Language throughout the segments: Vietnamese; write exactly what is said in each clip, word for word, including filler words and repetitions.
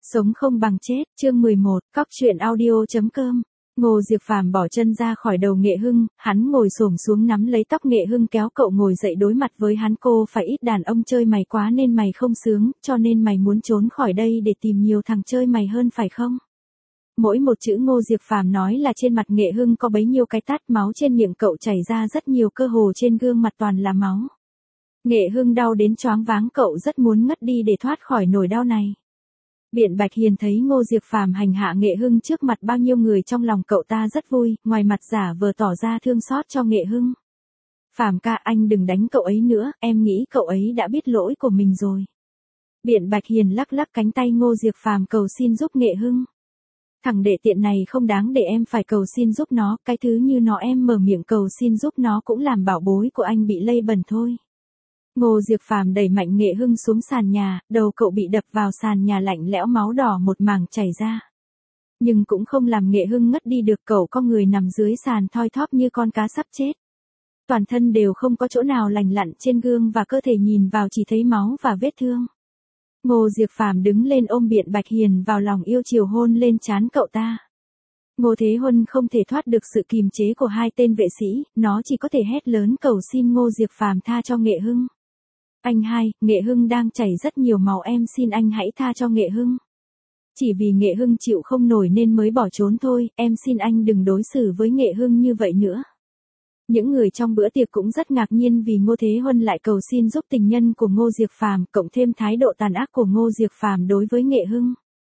Sống không bằng chết, chương mười một, cóc truyện audio.com. Ngô Diệp Phàm bỏ chân ra khỏi đầu Nghệ Hưng, hắn ngồi xổm xuống nắm lấy tóc Nghệ Hưng kéo cậu ngồi dậy đối mặt với hắn. Cô phải ít đàn ông chơi mày quá nên mày không sướng, cho nên mày muốn trốn khỏi đây để tìm nhiều thằng chơi mày hơn phải không? Mỗi một chữ Ngô Diệp Phàm nói là trên mặt Nghệ Hưng có bấy nhiêu cái tát, máu trên miệng cậu chảy ra rất nhiều, cơ hồ trên gương mặt toàn là máu. Nghệ Hưng đau đến choáng váng, cậu rất muốn ngất đi để thoát khỏi nỗi đau này. Biện Bạch Hiền thấy Ngô Diệp Phàm hành hạ Nghệ Hưng trước mặt bao nhiêu người, trong lòng cậu ta rất vui, ngoài mặt giả vờ tỏ ra thương xót cho Nghệ Hưng. Phàm ca, anh đừng đánh cậu ấy nữa, em nghĩ cậu ấy đã biết lỗi của mình rồi. Biện Bạch Hiền lắc lắc cánh tay Ngô Diệp Phàm cầu xin giúp Nghệ Hưng. Thằng đệ tiện này không đáng để em phải cầu xin giúp nó, cái thứ như nó em mở miệng cầu xin giúp nó cũng làm bảo bối của anh bị lây bẩn thôi. Ngô Diệp Phàm đẩy mạnh Nghệ Hưng xuống sàn nhà, đầu cậu bị đập vào sàn nhà lạnh lẽo, máu đỏ một mảng chảy ra. Nhưng cũng không làm Nghệ Hưng ngất đi được, cậu có người nằm dưới sàn thoi thóp như con cá sắp chết. Toàn thân đều không có chỗ nào lành lặn, trên gương và cơ thể nhìn vào chỉ thấy máu và vết thương. Ngô Diệp Phàm đứng lên ôm Biện Bạch Hiền vào lòng, yêu chiều hôn lên trán cậu ta. Ngô Thế Huân không thể thoát được sự kìm chế của hai tên vệ sĩ, nó chỉ có thể hét lớn cầu xin Ngô Diệp Phàm tha cho Nghệ Hưng. Anh hai, Nghệ Hưng đang chảy rất nhiều máu, em xin anh hãy tha cho Nghệ Hưng. Chỉ vì Nghệ Hưng chịu không nổi nên mới bỏ trốn thôi, em xin anh đừng đối xử với Nghệ Hưng như vậy nữa. Những người trong bữa tiệc cũng rất ngạc nhiên vì Ngô Thế Huân lại cầu xin giúp tình nhân của Ngô Diệp Phàm, cộng thêm thái độ tàn ác của Ngô Diệp Phàm đối với Nghệ Hưng.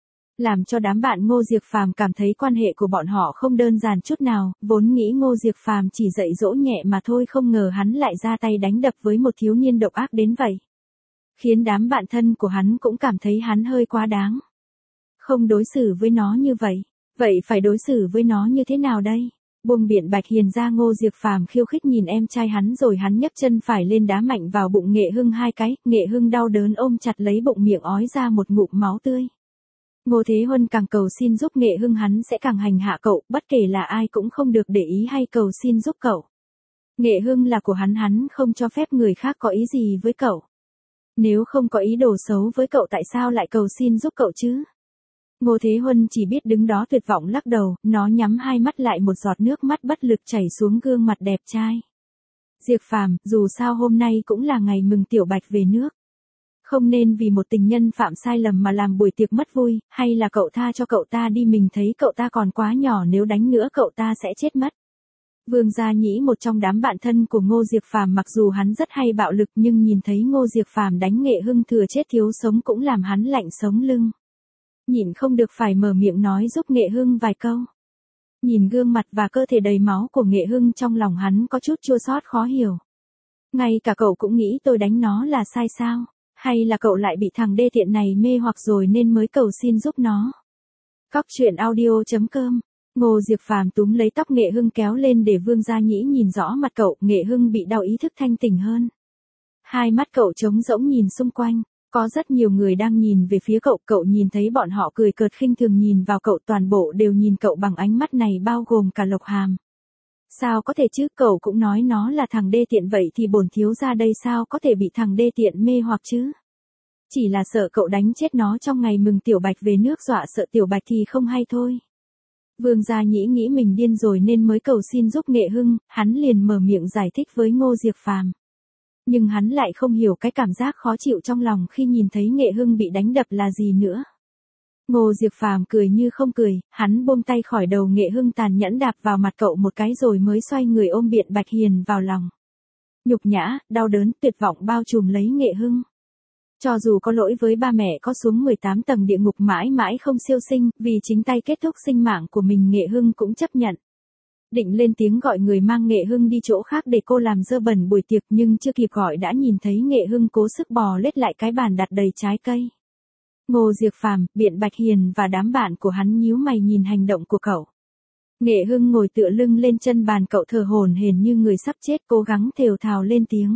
Làm cho đám bạn Ngô Diệp Phàm cảm thấy quan hệ của bọn họ không đơn giản chút nào, vốn nghĩ Ngô Diệp Phàm chỉ dạy dỗ nhẹ mà thôi, không ngờ hắn lại ra tay đánh đập với một thiếu niên độc ác đến vậy. Khiến đám bạn thân của hắn cũng cảm thấy hắn hơi quá đáng. Không đối xử với nó như vậy, vậy phải đối xử với nó như thế nào đây? Buông Biện Bạch Hiền ra, Ngô Diệp Phàm khiêu khích nhìn em trai hắn rồi hắn nhấc chân phải lên đá mạnh vào bụng Nghệ Hưng hai cái, Nghệ Hưng đau đớn ôm chặt lấy bụng, miệng ói ra một ngụm máu tươi. Ngô Thế Huân càng cầu xin giúp Nghệ Hưng hắn sẽ càng hành hạ cậu, bất kể là ai cũng không được để ý hay cầu xin giúp cậu. Nghệ Hưng là của hắn, hắn không cho phép người khác có ý gì với cậu. Nếu không có ý đồ xấu với cậu tại sao lại cầu xin giúp cậu chứ? Ngô Thế Huân chỉ biết đứng đó tuyệt vọng lắc đầu, nó nhắm hai mắt lại, một giọt nước mắt bất lực chảy xuống gương mặt đẹp trai. Diệp Phàm, dù sao hôm nay cũng là ngày mừng Tiểu Bạch về nước. Không nên vì một tình nhân phạm sai lầm mà làm buổi tiệc mất vui, hay là cậu tha cho cậu ta đi, mình thấy cậu ta còn quá nhỏ, nếu đánh nữa cậu ta sẽ chết mất. Vương Gia Nhĩ, một trong đám bạn thân của Ngô Diệp Phàm, mặc dù hắn rất hay bạo lực nhưng nhìn thấy Ngô Diệp Phàm đánh Nghệ Hưng thừa chết thiếu sống cũng làm hắn lạnh sống lưng. Nhịn không được phải mở miệng nói giúp Nghệ Hưng vài câu. Nhìn gương mặt và cơ thể đầy máu của Nghệ Hưng, trong lòng hắn có chút chua xót khó hiểu. Ngay cả cậu cũng nghĩ tôi đánh nó là sai sao? Hay là cậu lại bị thằng đê tiện này mê hoặc rồi nên mới cầu xin giúp nó? Cóc truyện audio.com. Ngô Diệp Phàm túm lấy tóc Nghệ Hưng kéo lên để Vương Gia Nhĩ nhìn rõ mặt cậu, Nghệ Hưng bị đau ý thức thanh tỉnh hơn. Hai mắt cậu trống rỗng nhìn xung quanh, có rất nhiều người đang nhìn về phía cậu, cậu nhìn thấy bọn họ cười cợt khinh thường nhìn vào cậu, toàn bộ đều nhìn cậu bằng ánh mắt này, bao gồm cả Lộc Hàm. Sao có thể chứ, cậu cũng nói nó là thằng đê tiện, vậy thì bổn thiếu gia đây sao có thể bị thằng đê tiện mê hoặc chứ? Chỉ là sợ cậu đánh chết nó trong ngày mừng Tiểu Bạch về nước, dọa sợ Tiểu Bạch thì không hay thôi. Vương Gia Nhĩ nghĩ mình điên rồi nên mới cầu xin giúp Nghệ Hưng, hắn liền mở miệng giải thích với Ngô Diệp Phàm. Nhưng hắn lại không hiểu cái cảm giác khó chịu trong lòng khi nhìn thấy Nghệ Hưng bị đánh đập là gì nữa. Ngô Diệp Phàm cười như không cười, hắn buông tay khỏi đầu Nghệ Hưng, tàn nhẫn đạp vào mặt cậu một cái rồi mới xoay người ôm Biện Bạch Hiền vào lòng. Nhục nhã, đau đớn, tuyệt vọng bao trùm lấy Nghệ Hưng. Cho dù có lỗi với ba mẹ có xuống mười tám tầng địa ngục mãi mãi không siêu sinh, vì chính tay kết thúc sinh mạng của mình, Nghệ Hưng cũng chấp nhận. Định lên tiếng gọi người mang Nghệ Hưng đi chỗ khác để cô làm dơ bẩn buổi tiệc, nhưng chưa kịp gọi đã nhìn thấy Nghệ Hưng cố sức bò lết lại cái bàn đặt đầy trái cây. Ngô Diệp Phàm, Biện Bạch Hiền và đám bạn của hắn nhíu mày nhìn hành động của cậu. Nghệ Hưng ngồi tựa lưng lên chân bàn, cậu thở hổn hển như người sắp chết, cố gắng thều thào lên tiếng.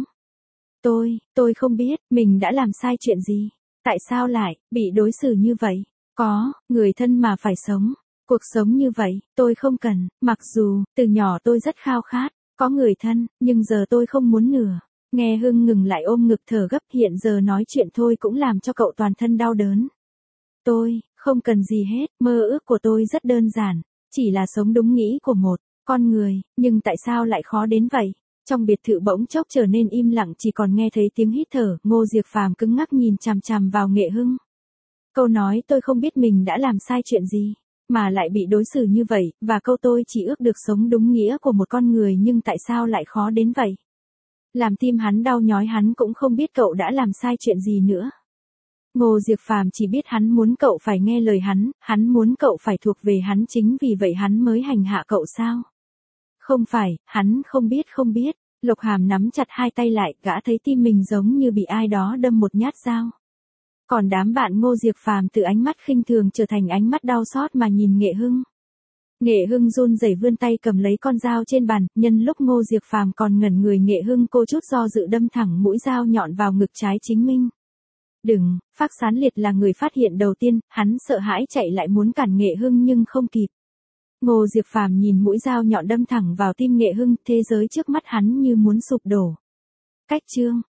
Tôi, tôi không biết, mình đã làm sai chuyện gì. Tại sao lại, bị đối xử như vậy? Có, người thân mà phải sống. Cuộc sống như vậy, tôi không cần, mặc dù, từ nhỏ tôi rất khao khát, có người thân, nhưng giờ tôi không muốn nữa. Nghe Hưng ngừng lại ôm ngực thở gấp, hiện giờ nói chuyện thôi cũng làm cho cậu toàn thân đau đớn. Tôi, Không cần gì hết, mơ ước của tôi rất đơn giản, chỉ là sống đúng nghĩ của một con người, nhưng tại sao lại khó đến vậy? Trong biệt thự bỗng chốc trở nên im lặng, chỉ còn nghe thấy tiếng hít thở. Ngô Diệp Phàm cứng ngắc nhìn chằm chằm vào Nghệ Hưng. Câu nói tôi không biết mình đã làm sai chuyện gì, mà lại bị đối xử như vậy, và câu tôi chỉ ước được sống đúng nghĩa của một con người, nhưng tại sao lại khó đến vậy? Làm tim hắn đau nhói, hắn cũng không biết cậu đã làm sai chuyện gì nữa. Ngô Diệp Phàm chỉ biết hắn muốn cậu phải nghe lời hắn, hắn muốn cậu phải thuộc về hắn, chính vì vậy hắn mới hành hạ cậu sao? Không phải, hắn không biết không biết. Lộc Hàm nắm chặt hai tay lại, gã thấy tim mình giống như bị ai đó đâm một nhát dao. Còn đám bạn Ngô Diệp Phàm từ ánh mắt khinh thường trở thành ánh mắt đau xót mà nhìn Nghệ Hưng. Nghệ Hưng run rẩy vươn tay cầm lấy con dao trên bàn, nhân lúc Ngô Diệp Phàm còn ngẩn người, Nghệ Hưng cô chút do dự đâm thẳng mũi dao nhọn vào ngực trái chính mình. Đừng, Phác Sán Liệt là người phát hiện đầu tiên, hắn sợ hãi chạy lại muốn cản Nghệ Hưng nhưng không kịp. Ngô Diệp Phàm nhìn mũi dao nhọn đâm thẳng vào tim Nghệ Hưng, thế giới trước mắt hắn như muốn sụp đổ. Cách chương